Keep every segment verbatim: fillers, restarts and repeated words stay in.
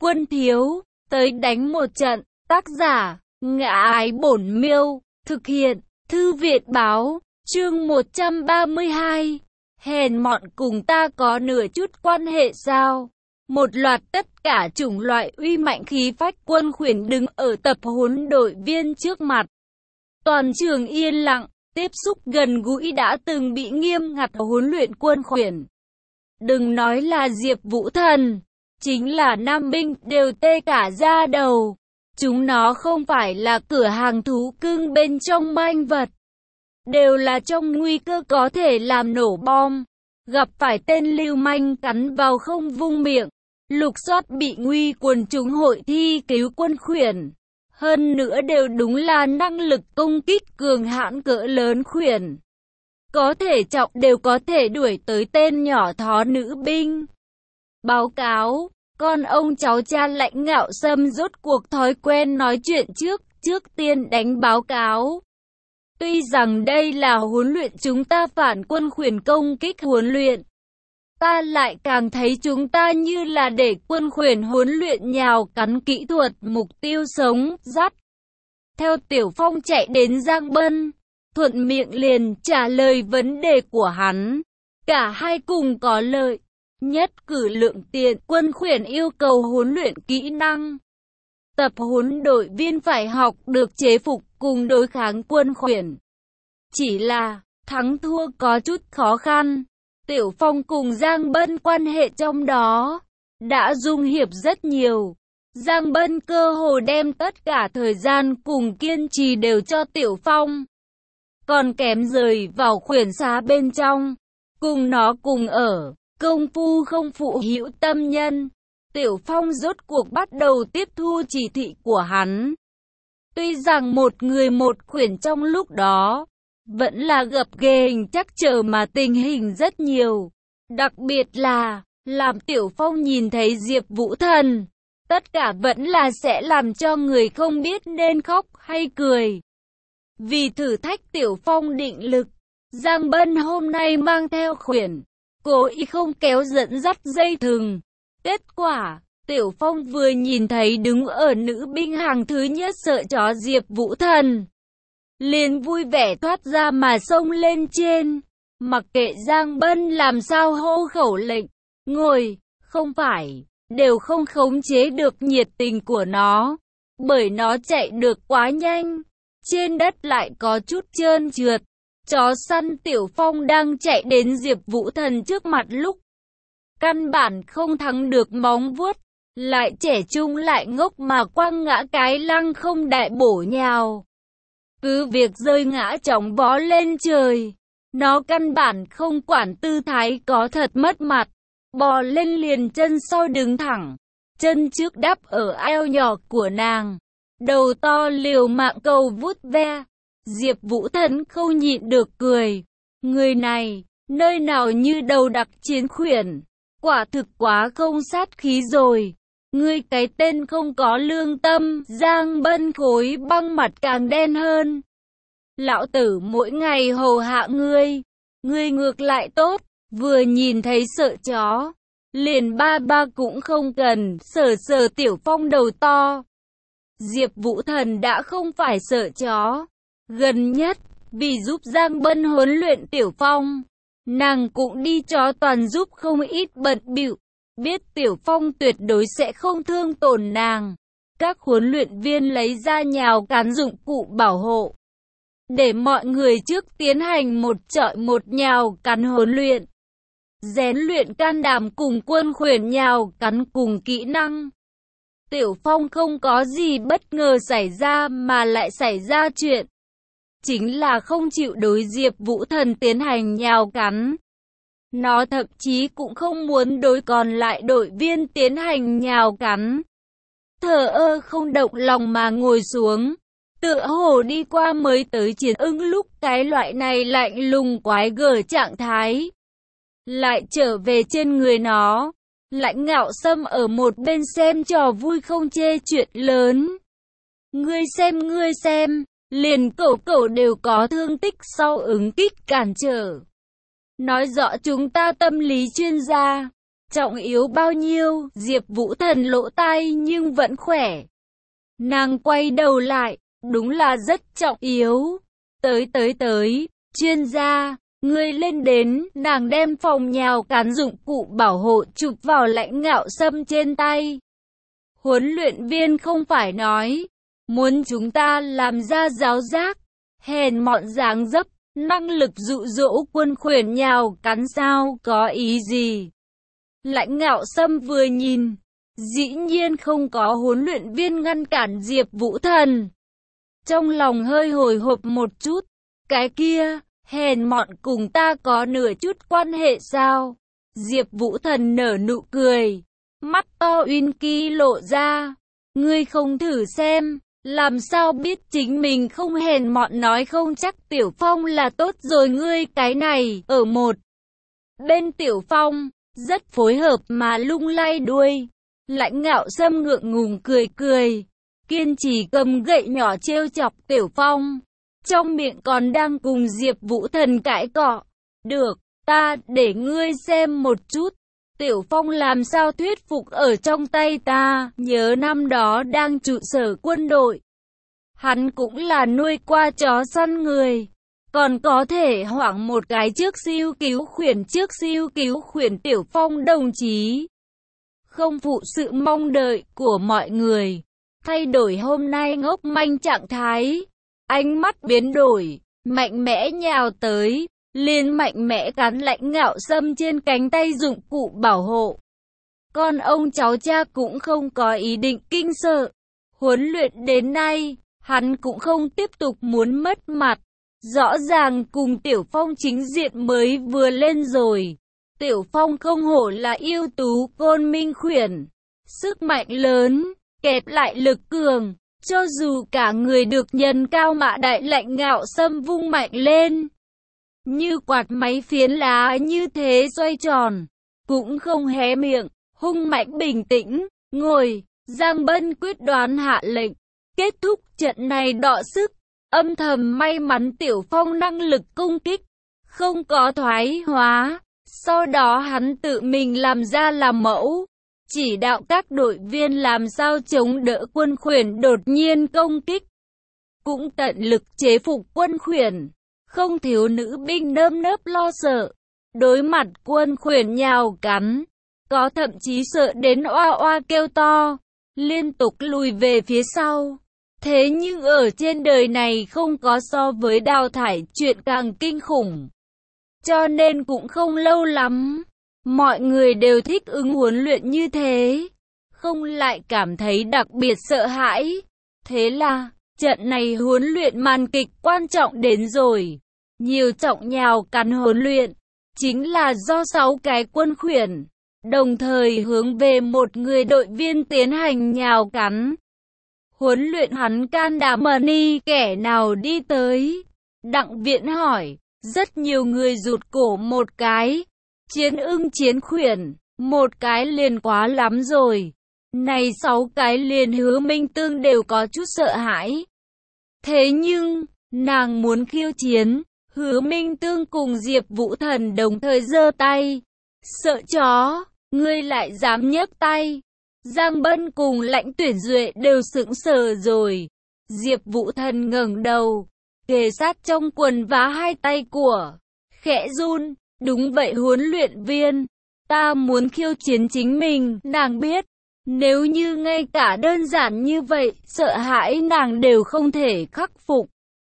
quân thiếu, tới đánh một trận. Tác giả, Ngã Ái Bổn Miêu, thực hiện, Thư Viện Báo, chương một trăm ba mươi hai. Hèn mọn cùng ta có nửa chút quan hệ sao? Một loạt tất cả chủng loại uy mạnh khí phách quân khuyển đứng ở tập huấn đội viên trước mặt. Toàn trường yên lặng, tiếp xúc gần gũi đã từng bị nghiêm ngặt huấn luyện quân khuyển. Đừng nói là Diệp Vũ Thần, chính là nam binh đều tê cả da đầu. Chúng nó không phải là cửa hàng thú cưng bên trong manh vật, đều là trong nguy cơ có thể làm nổ bom. Gặp phải tên lưu manh cắn vào không vung miệng, lục soát bị nguy quần chúng hội thi cứu quân khuyển. Hơn nữa đều đúng là năng lực công kích cường hãn cỡ lớn khuyển. Có thể trọng đều có thể đuổi tới tên nhỏ thó nữ binh. Báo cáo, con ông cháu cha lãnh ngạo xâm rốt cuộc thói quen nói chuyện trước, trước tiên đánh báo cáo. Tuy rằng đây là huấn luyện chúng ta phản quân khuyển công kích huấn luyện, ta lại càng thấy chúng ta như là để quân khuyển huấn luyện nhào cắn kỹ thuật mục tiêu sống, dắt. Theo Tiểu Phong chạy đến Giang Bân, thuận miệng liền trả lời vấn đề của hắn. Cả hai cùng có lợi. Nhất cử lượng tiền, quân khuyển yêu cầu huấn luyện kỹ năng. Tập huấn đội viên phải học được chế phục cùng đối kháng quân khuyển. Chỉ là, thắng thua có chút khó khăn. Tiểu Phong cùng Giang Bân quan hệ trong đó đã dung hiệp rất nhiều. Giang Bân cơ hồ đem tất cả thời gian cùng kiên trì đều cho Tiểu Phong. Còn kém rời vào khuyển xá bên trong, cùng nó cùng ở, công phu không phụ hữu tâm nhân. Tiểu Phong rốt cuộc bắt đầu tiếp thu chỉ thị của hắn. Tuy rằng một người một khuyển trong lúc đó vẫn là gập ghề hình chắc trở mà tình hình rất nhiều. Đặc biệt là, làm Tiểu Phong nhìn thấy Diệp Vũ Thần, tất cả vẫn là sẽ làm cho người không biết nên khóc hay cười. Vì thử thách Tiểu Phong định lực, Giang Bân hôm nay mang theo khuyển, cố ý không kéo dẫn dắt dây thừng. Kết quả, Tiểu Phong vừa nhìn thấy đứng ở nữ binh hàng thứ nhất sợ chó Diệp Vũ Thần, liền vui vẻ thoát ra mà xông lên trên. Mặc kệ Giang Bân làm sao hô khẩu lệnh, ngồi, không phải, đều không khống chế được nhiệt tình của nó. Bởi nó chạy được quá nhanh, trên đất lại có chút trơn trượt. Chó săn Tiểu Phong đang chạy đến Diệp Vũ Thần trước mặt lúc căn bản không thắng được móng vuốt, lại trẻ trung lại ngốc mà quăng ngã cái lăng không đại bổ nhào. Cứ việc rơi ngã chóng vó lên trời, nó căn bản không quản tư thái có thật mất mặt, bò lên liền chân sau đứng thẳng, chân trước đắp ở eo nhỏ của nàng, đầu to liều mạng cầu vuốt ve. Diệp Vũ Thần không nhịn được cười, người này, nơi nào như đầu đặc chiến khuyển, quả thực quá không sát khí rồi. Ngươi cái tên không có lương tâm. Giang Bân khối băng mặt càng đen hơn. Lão tử mỗi ngày hầu hạ ngươi, ngươi ngược lại tốt, vừa nhìn thấy sợ chó, liền ba ba cũng không cần, sờ sờ Tiểu Phong đầu to. Diệp Vũ Thần đã không phải sợ chó. Gần nhất, vì giúp Giang Bân huấn luyện Tiểu Phong, nàng cũng đi chó toàn giúp không ít bận bịu. Biết Tiểu Phong tuyệt đối sẽ không thương tổn nàng, các huấn luyện viên lấy ra nhào cán dụng cụ bảo hộ, để mọi người trước tiến hành một chọi một nhào cắn huấn luyện, rèn luyện can đảm cùng quân khuyển nhào cắn cùng kỹ năng. Tiểu Phong không có gì bất ngờ xảy ra mà lại xảy ra chuyện, chính là không chịu đối Diệp Vũ Thần tiến hành nhào cắn. Nó thậm chí cũng không muốn đối còn lại đội viên tiến hành nhào cắn. Thờ ơ không động lòng mà ngồi xuống, tựa hồ đi qua mới tới chiến ưng lúc cái loại này lạnh lùng quái gở trạng thái lại trở về trên người nó. Lãnh ngạo xâm ở một bên xem trò vui không chê chuyện lớn. Ngươi xem ngươi xem, liền cẩu cẩu đều có thương tích sau ứng kích cản trở. Nói rõ chúng ta tâm lý chuyên gia, Trọng yếu bao nhiêu? Diệp Vũ Thần lỗ tai nhưng vẫn khỏe. Nàng quay đầu lại, đúng là rất trọng yếu. Tới tới tới, chuyên gia, ngươi lên đến, nàng đem phòng nhào cán dụng cụ bảo hộ chụp vào Lãnh Ngạo Sâm trên tay. Huấn luyện viên không phải nói, muốn chúng ta làm ra giáo giác, hèn mọn dáng dấp, năng lực dụ dỗ quân khuyển nhào cắn sao, có ý gì? Lãnh Ngạo Sâm vừa nhìn, dĩ nhiên không có huấn luyện viên ngăn cản Diệp Vũ Thần. Trong lòng hơi hồi hộp một chút, cái kia, hèn mọn cùng ta có nửa chút quan hệ sao? Diệp Vũ Thần nở nụ cười, mắt to uyên kỳ lộ ra, ngươi không thử xem, làm sao biết chính mình không hèn mọn, nói không chắc Tiểu Phong là tốt rồi. Ngươi cái này, ở một bên Tiểu Phong, rất phối hợp mà lung lay đuôi. Lãnh Ngạo Sâm ngượng ngùng cười cười, kiên trì cầm gậy nhỏ trêu chọc Tiểu Phong, trong miệng còn đang cùng Diệp Vũ Thần cãi cọ. Được, ta để ngươi xem một chút, Tiểu Phong làm sao thuyết phục ở trong tay ta. Nhớ năm đó đang trụ sở quân đội, hắn cũng là nuôi qua chó săn người, còn có thể hoảng một cái trước siêu cứu khuyển trước siêu cứu khuyển. Tiểu Phong đồng chí không phụ sự mong đợi của mọi người, thay đổi hôm nay ngốc manh trạng thái, ánh mắt biến đổi, mạnh mẽ nhào tới, liền mạnh mẽ cắn Lãnh Ngạo Sâm trên cánh tay dụng cụ bảo hộ. Con ông cháu cha cũng không có ý định kinh sợ, huấn luyện đến nay, hắn cũng không tiếp tục muốn mất mặt, rõ ràng cùng Tiểu Phong chính diện mới vừa lên rồi. Tiểu Phong không hổ là yêu tú côn minh khuyển, sức mạnh lớn, kẹp lại lực cường, cho dù cả người được nhân cao mạ đại. Lãnh Ngạo Sâm vung mạnh lên, như quạt máy phiến lá như thế xoay tròn, cũng không hé miệng, hung mạnh bình tĩnh, ngồi. Giang Bân quyết đoán hạ lệnh, kết thúc trận này đọ sức, âm thầm may mắn Tiểu Phong năng lực công kích không có thoái hóa. Sau đó hắn tự mình làm ra làm mẫu, chỉ đạo các đội viên làm sao chống đỡ quân khuyển đột nhiên công kích, cũng tận lực chế phục quân khuyển, không thiếu nữ binh nơm nớp lo sợ. Đối mặt quân khuyển nhào cắn, có thậm chí sợ đến oa oa kêu to, liên tục lùi về phía sau. Thế nhưng ở trên đời này không có so với đào thải chuyện càng kinh khủng. Cho nên cũng không lâu lắm, mọi người đều thích ứng huấn luyện như thế, không lại cảm thấy đặc biệt sợ hãi. Thế là, trận này huấn luyện màn kịch quan trọng đến rồi. Nhiều trọng nhào cắn huấn luyện, chính là do sáu cái quân khuyển, đồng thời hướng về một người đội viên tiến hành nhào cắn. Huấn luyện hắn can đảm mà ni kẻ nào đi tới. Đặng Viễn hỏi. Rất nhiều người rụt cổ một cái. Chiến ưng chiến khuyển, một cái liền quá lắm rồi. Này sáu cái liền Hứa Minh Tương đều có chút sợ hãi. Thế nhưng, nàng muốn khiêu chiến. Hứa Minh Tương cùng Diệp Vũ Thần đồng thời giơ tay. Sợ chó, ngươi lại dám nhấc tay. Giang Bân cùng Lãnh Tuyển Duệ đều sững sờ rồi. Diệp Vũ Thần ngẩng đầu, kề sát trong quần vá hai tay của, khẽ run. Đúng vậy huấn luyện viên, ta muốn khiêu chiến chính mình. Nàng biết, nếu như ngay cả đơn giản như vậy, sợ hãi nàng đều không thể khắc phục.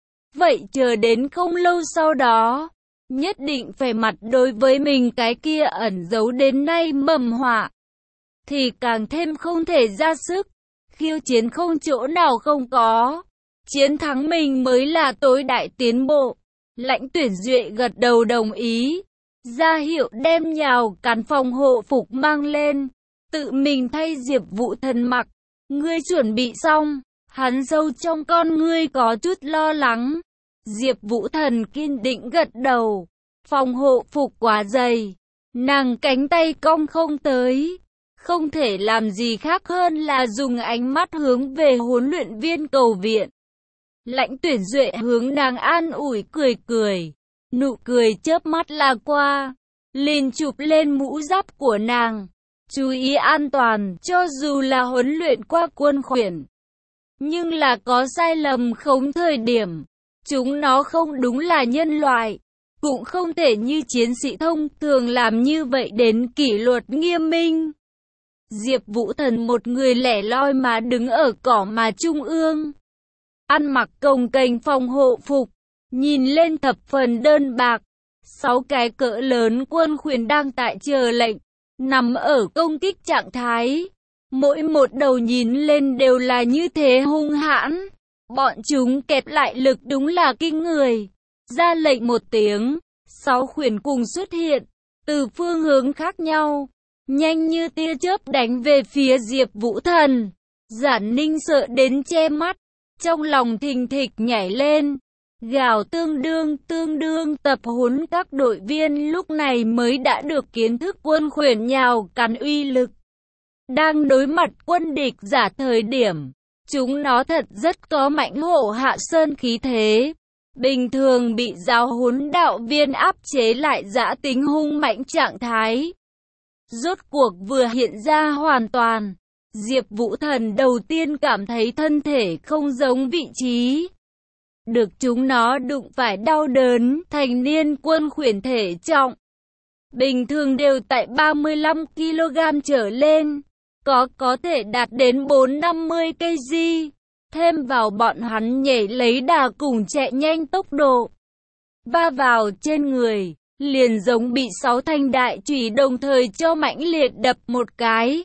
Vậy chờ đến không lâu sau đó, nhất định phải mặt đối với mình cái kia ẩn giấu đến nay mầm họa, thì càng thêm không thể ra sức. Khiêu chiến không chỗ nào không có, chiến thắng mình mới là tối đại tiến bộ. Lãnh Tuyển Duệ gật đầu đồng ý, ra hiệu đem nhào cắn phòng hộ phục mang lên, tự mình thay Diệp Vũ Thần mặc. Ngươi chuẩn bị xong? Hắn sâu trong con ngươi có chút lo lắng. Diệp Vũ Thần kiên định gật đầu. Phòng hộ phục quá dày, nàng cánh tay cong không tới, không thể làm gì khác hơn là dùng ánh mắt hướng về huấn luyện viên cầu viện. Lãnh Tuyển Duệ hướng nàng an ủi cười cười, nụ cười chớp mắt là qua. liền chụp lên mũ giáp của nàng. Chú ý an toàn, cho dù là huấn luyện qua quân khuyển. Nhưng là có sai lầm không thời điểm. Chúng nó không đúng là nhân loại. Cũng không thể như chiến sĩ thông thường làm như vậy đến kỷ luật nghiêm minh. Diệp Vũ Thần một người lẻ loi mà đứng ở cỏ mà trung ương. Ăn mặc cồng kềnh phòng hộ phục. Nhìn lên thập phần đơn bạc. Sáu cái cỡ lớn quân khuyển đang tại chờ lệnh. Nằm ở công kích trạng thái. Mỗi một đầu nhìn lên đều là như thế hung hãn. Bọn chúng kẹp lại lực đúng là kinh người. Ra lệnh một tiếng, sáu khuyển cùng xuất hiện, từ phương hướng khác nhau, nhanh như tia chớp đánh về phía Diệp Vũ Thần. Giản Ninh sợ đến che mắt, trong lòng thình thịch nhảy lên, gào tương đương tương đương tập huấn các đội viên lúc này mới đã được kiến thức quân khuyển nhào cắn uy lực. Đang đối mặt quân địch giả thời điểm, chúng nó thật rất có mãnh hổ hạ sơn khí thế. Bình thường bị giáo huấn đạo viên áp chế lại dã tính hung mạnh trạng thái. Rốt cuộc vừa hiện ra hoàn toàn. Diệp Vũ Thần đầu tiên cảm thấy thân thể không giống vị trí. Được chúng nó đụng phải đau đớn, thành niên quân khuyển thể trọng. Bình thường đều tại ba mươi lăm ki lô gam trở lên. Có có thể đạt đến bốn năm mươi ki lô gam. Thêm vào bọn hắn nhảy lấy đà cùng chạy nhanh tốc độ. Va vào trên người, liền giống bị sáu thanh đại chùy đồng thời cho mãnh liệt đập một cái.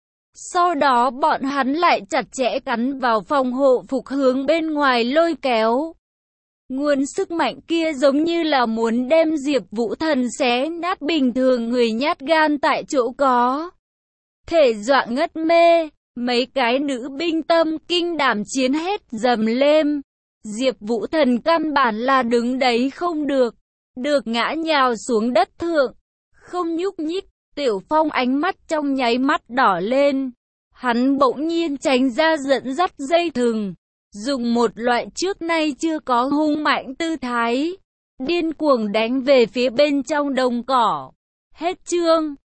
Sau đó bọn hắn lại chặt chẽ cắn vào phòng hộ phục hướng bên ngoài lôi kéo. Nguồn sức mạnh kia giống như là muốn đem Diệp Vũ Thần xé nát bình thường người nhát gan tại chỗ có. Thể dọa ngất mê. Mấy cái nữ binh tâm kinh đảm chiến hết dầm lên. Diệp Vũ Thần căn bản là đứng đấy không được. Được ngã nhào xuống đất thượng. Không nhúc nhích. Tiểu Phong ánh mắt trong nháy mắt đỏ lên. Hắn bỗng nhiên tránh ra dẫn dắt dây thừng. Dùng một loại trước nay chưa có hung mạnh tư thái. Điên cuồng đánh về phía bên trong đồng cỏ. Hết chương.